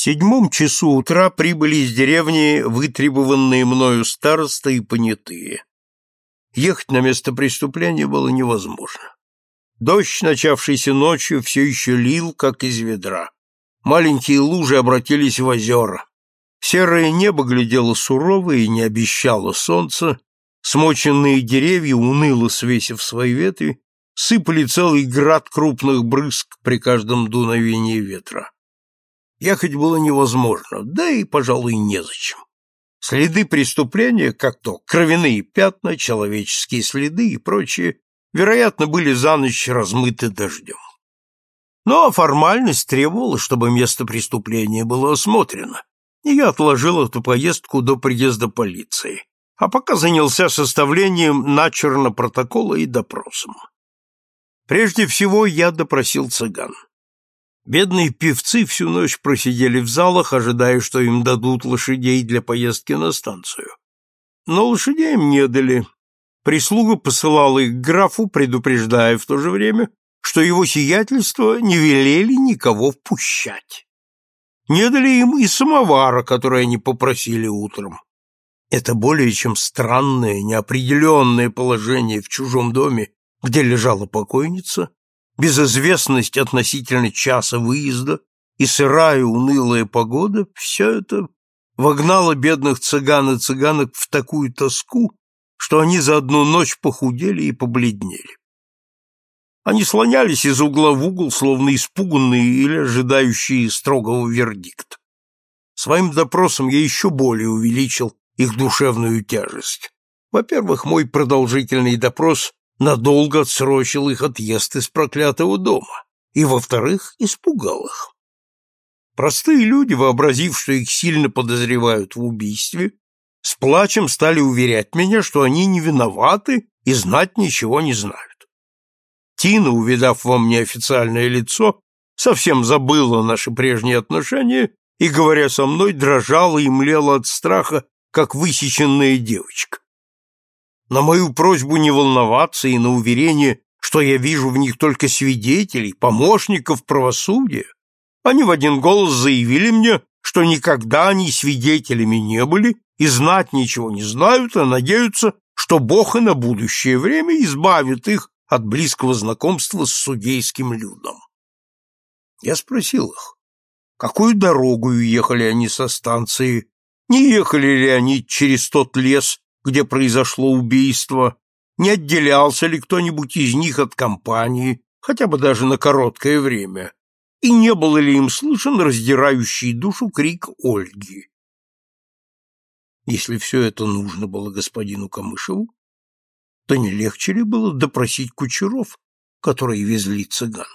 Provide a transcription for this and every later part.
7 часу утра прибыли из деревни вытребованные мною староста и понятые. Ехать на место преступления было невозможно. Дождь, начавшийся ночью, все еще лил, как из ведра. Маленькие лужи обратились в озера. Серое небо глядело сурово и не обещало солнца. Смоченные деревья, уныло свесив свои ветви, сыпали целый град крупных брызг при каждом дуновении ветра. Ехать было невозможно, да и, пожалуй, незачем. Следы преступления, как то кровяные пятна, человеческие следы и прочее, вероятно, были за ночь размыты дождем. Но формальность требовала, чтобы место преступления было осмотрено, и я отложил эту поездку до приезда полиции, а пока занялся составлением начерно протокола и допросом. Прежде всего я допросил цыган. Бедные певцы всю ночь просидели в залах, ожидая, что им дадут лошадей для поездки на станцию. Но лошадей им не дали. Прислуга посылала их к графу, предупреждая в то же время, что его сиятельство не велели никого впущать. Не дали им и самовара, который они попросили утром. Это более чем странное, неопределенное положение в чужом доме, где лежала покойница, безызвестность относительно часа выезда и сырая унылая погода — все это вогнало бедных цыган и цыганок в такую тоску, что они за одну ночь похудели и побледнели. Они слонялись из угла в угол, словно испуганные или ожидающие строгого вердикта. Своим допросом я еще более увеличил их душевную тяжесть. Во-первых, мой продолжительный допрос надолго отсрочил их отъезд из проклятого дома, и, во-вторых, испугал их. Простые люди, вообразив, что их сильно подозревают в убийстве, с плачем стали уверять меня, что они не виноваты и знать ничего не знают. Тина, увидав во мне официальное лицо, совсем забыла наши прежние отношения и, говоря со мной, дрожала и млела от страха, как высеченная девочка. На мою просьбу не волноваться и на уверение, что я вижу в них только свидетелей, помощников правосудия, они в один голос заявили мне, что никогда они свидетелями не были и знать ничего не знают, а надеются, что Бог и на будущее время избавит их от близкого знакомства с судейским людом. Я спросил их, какую дорогу ехали они со станции, не ехали ли они через тот лес, где произошло убийство, не отделялся ли кто-нибудь из них от компании, хотя бы даже на короткое время, и не было ли им слышен раздирающий душу крик Ольги. Если все это нужно было господину Камышеву, то не легче ли было допросить кучеров, которые везли цыган?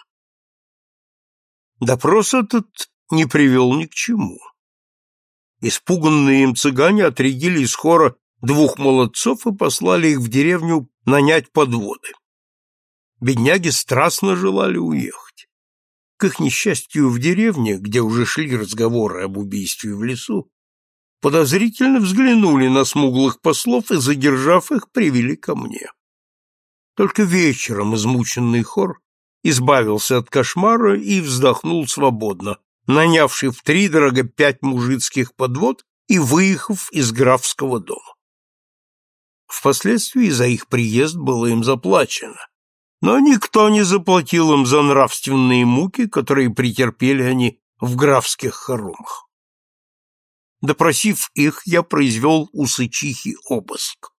Допрос этот не привел ни к чему. Испуганные им цыгане отрядили из хора 2 молодцов и послали их в деревню нанять подводы. Бедняги страстно желали уехать. К их несчастью, в деревне, где уже шли разговоры об убийстве в лесу, подозрительно взглянули на смуглых послов и, задержав их, привели ко мне. Только вечером измученный хор избавился от кошмара и вздохнул свободно, нанявший втридорога 5 мужицких подвод и выехав из графского дома. Впоследствии за их приезд было им заплачено, но никто не заплатил им за нравственные муки, которые претерпели они в графских хоромах. Допросив их, я произвел у сычихи обыск.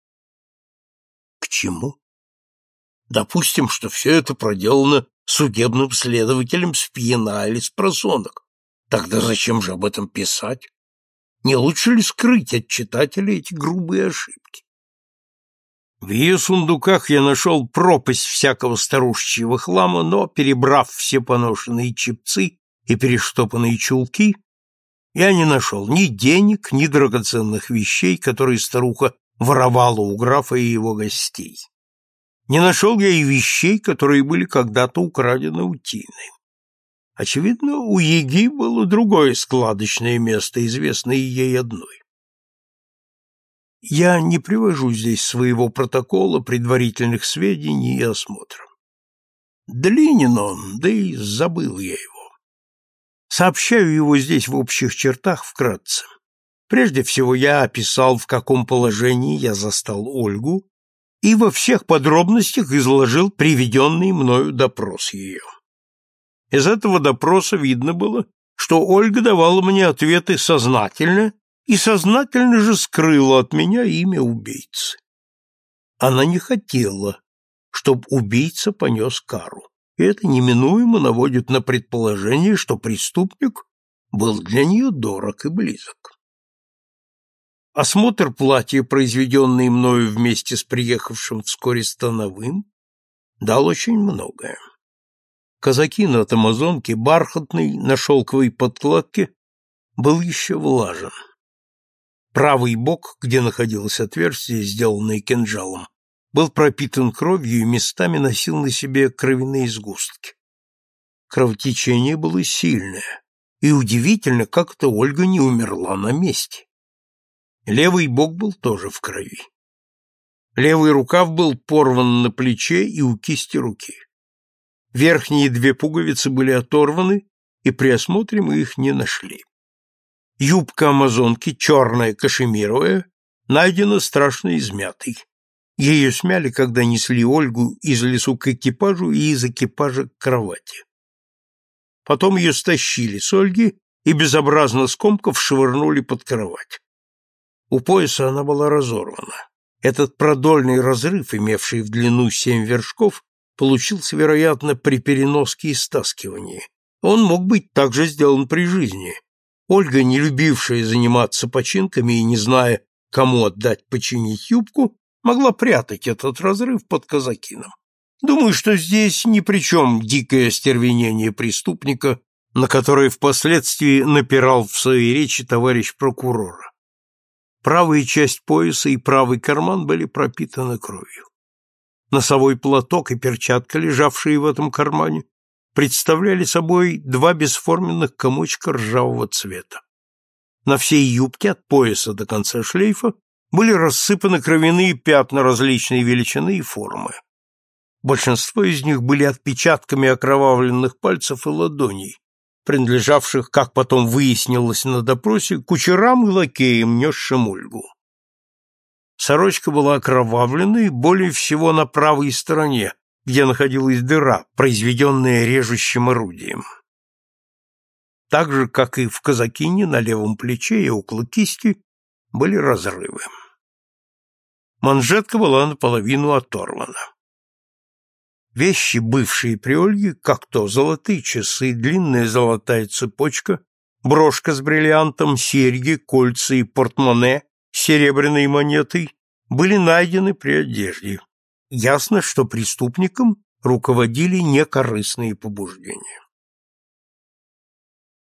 К чему? Допустим, что все это проделано судебным следователем с пьяна или с просонок. Тогда зачем же об этом писать? Не лучше ли скрыть от читателя эти грубые ошибки? В ее сундуках я нашел пропасть всякого старушечьего хлама, но, перебрав все поношенные чепцы и перештопанные чулки, я не нашел ни денег, ни драгоценных вещей, которые старуха воровала у графа и его гостей. Не нашел я и вещей, которые были когда-то украдены у Тины. Очевидно, у Яги было другое складочное место, известное ей одной. Я не привожу здесь своего протокола, предварительных сведений и осмотра. Длинен он, да и забыл я его. Сообщаю его здесь в общих чертах вкратце. Прежде всего я описал, в каком положении я застал Ольгу, и во всех подробностях изложил приведенный мною допрос ее. Из этого допроса видно было, что Ольга давала мне ответы сознательно и сознательно же скрыла от меня имя убийцы. Она не хотела, чтобы убийца понес кару, и это неминуемо наводит на предположение, что преступник был для нее дорог и близок. Осмотр платья, произведенный мною вместе с приехавшим вскоре становым, дал очень многое. Казакин от амазонки, бархатный, на шелковой подкладке, был еще влажен. Правый бок, где находилось отверстие, сделанное кинжалом, был пропитан кровью и местами носил на себе кровяные сгустки. Кровотечение было сильное, и удивительно, как это Ольга не умерла на месте. Левый бок был тоже в крови. Левый рукав был порван на плече и у кисти руки. Верхние две пуговицы были оторваны, и при осмотре мы их не нашли. Юбка амазонки, черная кашемировая, найдена страшно измятой. Ее смяли, когда несли Ольгу из лесу к экипажу и из экипажа к кровати. Потом ее стащили с Ольги и, безобразно скомкав, швырнули под кровать. У пояса она была разорвана. Этот продольный разрыв, имевший в длину 7 вершков, получился, вероятно, при переноске и стаскивании. Он мог быть также сделан при жизни. Ольга, не любившая заниматься починками и не зная, кому отдать починить юбку, могла прятать этот разрыв под казакином. Думаю, что здесь ни при чем дикое остервенение преступника, на которое впоследствии напирал в своей речи товарищ прокурора. Правая часть пояса и правый карман были пропитаны кровью. Носовой платок и перчатка, лежавшие в этом кармане, представляли собой 2 бесформенных комочка ржавого цвета. На всей юбке от пояса до конца шлейфа были рассыпаны кровяные пятна различной величины и формы. Большинство из них были отпечатками окровавленных пальцев и ладоней, принадлежавших, как потом выяснилось на допросе, кучерам и лакеям, несшим Ольгу. Сорочка была окровавленной более всего на правой стороне, где находилась дыра, произведенная режущим орудием. Так же, как и в казакине, на левом плече и около кисти были разрывы. Манжетка была наполовину оторвана. Вещи, бывшие при Ольге, как то золотые часы, длинная золотая цепочка, брошка с бриллиантом, серьги, кольца и портмоне с серебряной монетой, были найдены при одежде. Ясно, что преступником руководили некорыстные побуждения.